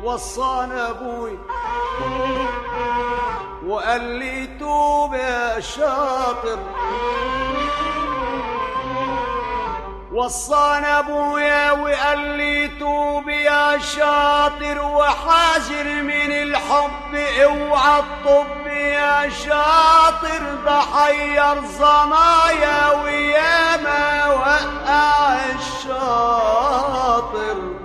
وصانا ابوي وقال لي توب يا شاطر، وصانا ابويا وقال لي توب يا شاطر، وحاذر من الحب اوعى الطب يا شاطر، ده حير ظنايا وياما وقع الشاطر.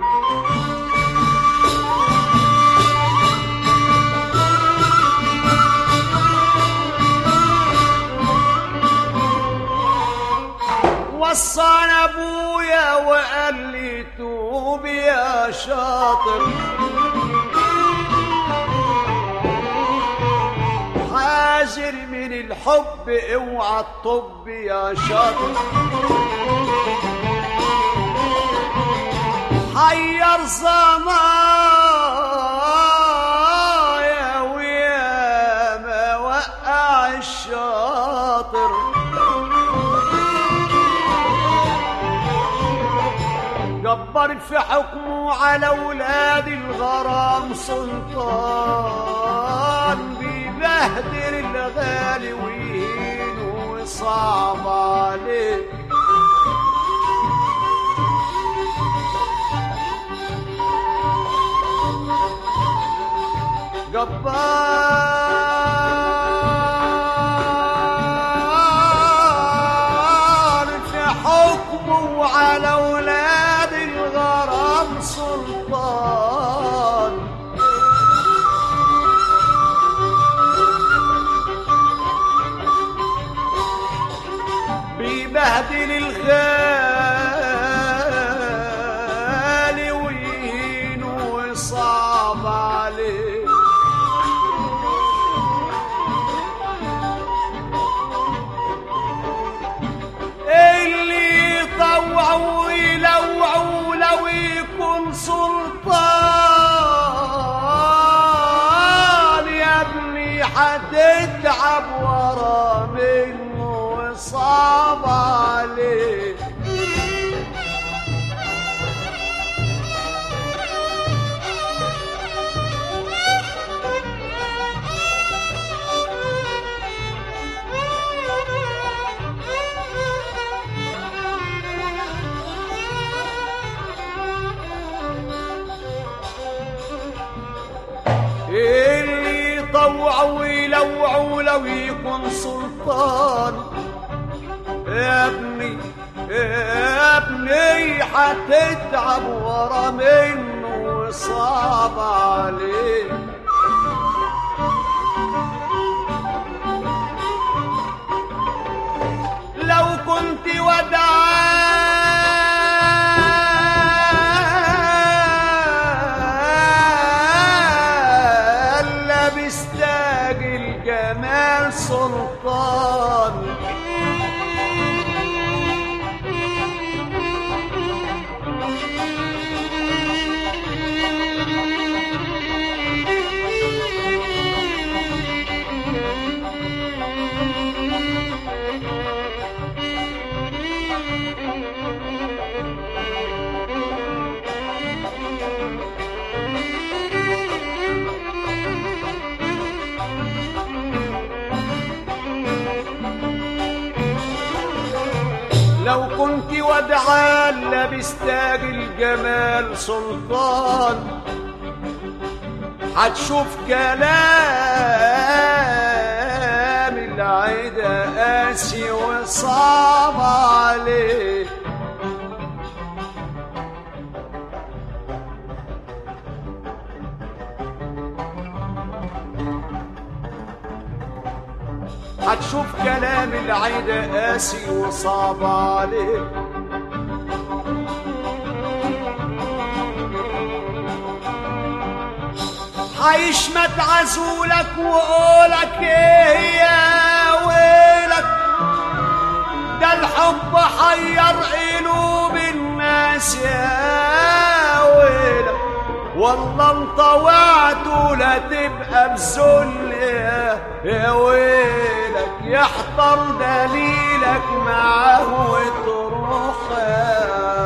وصانا ابويا وقال لي توب يا شاطر، حاذر من الحب اوعى الطب يا شاطر، حير ظنايا وياما وقع الشاطر. جبر في حكمه على اولاد الغرام سلطان، بيبهدل الغالي ويهينه وصعب عليه. جبار في حكمه على اولاد الغرام سلطان، بيبهدل الغالي ويهينه وصعب عليه. اللي يطوعوا ويلوعوا لو يكون سلطان، يا ابني حتتعب ورا منه وصعب عليه. اللي يطوعوا ويلوعوا لو يكون سلطان، يا ابني يا ابني حتتعب ورا منه وصعب عليه. لو كنت ودعان لا بيستاجل جمال سلطان، لو كنت ودعان لا بيستاجل جمال سلطان، هتشوف كلام العدا قاسي وصعب عليه. هتشوف كلام العدا قاسي وصعب عليه. هيشمت عزولك وقولك ايه يا ويلك، ده الحب حير قلوب الناس يا ويلك، والله انطوعته لا تبقى بذل يا ويلك، يحضر دليلك معاه وتروح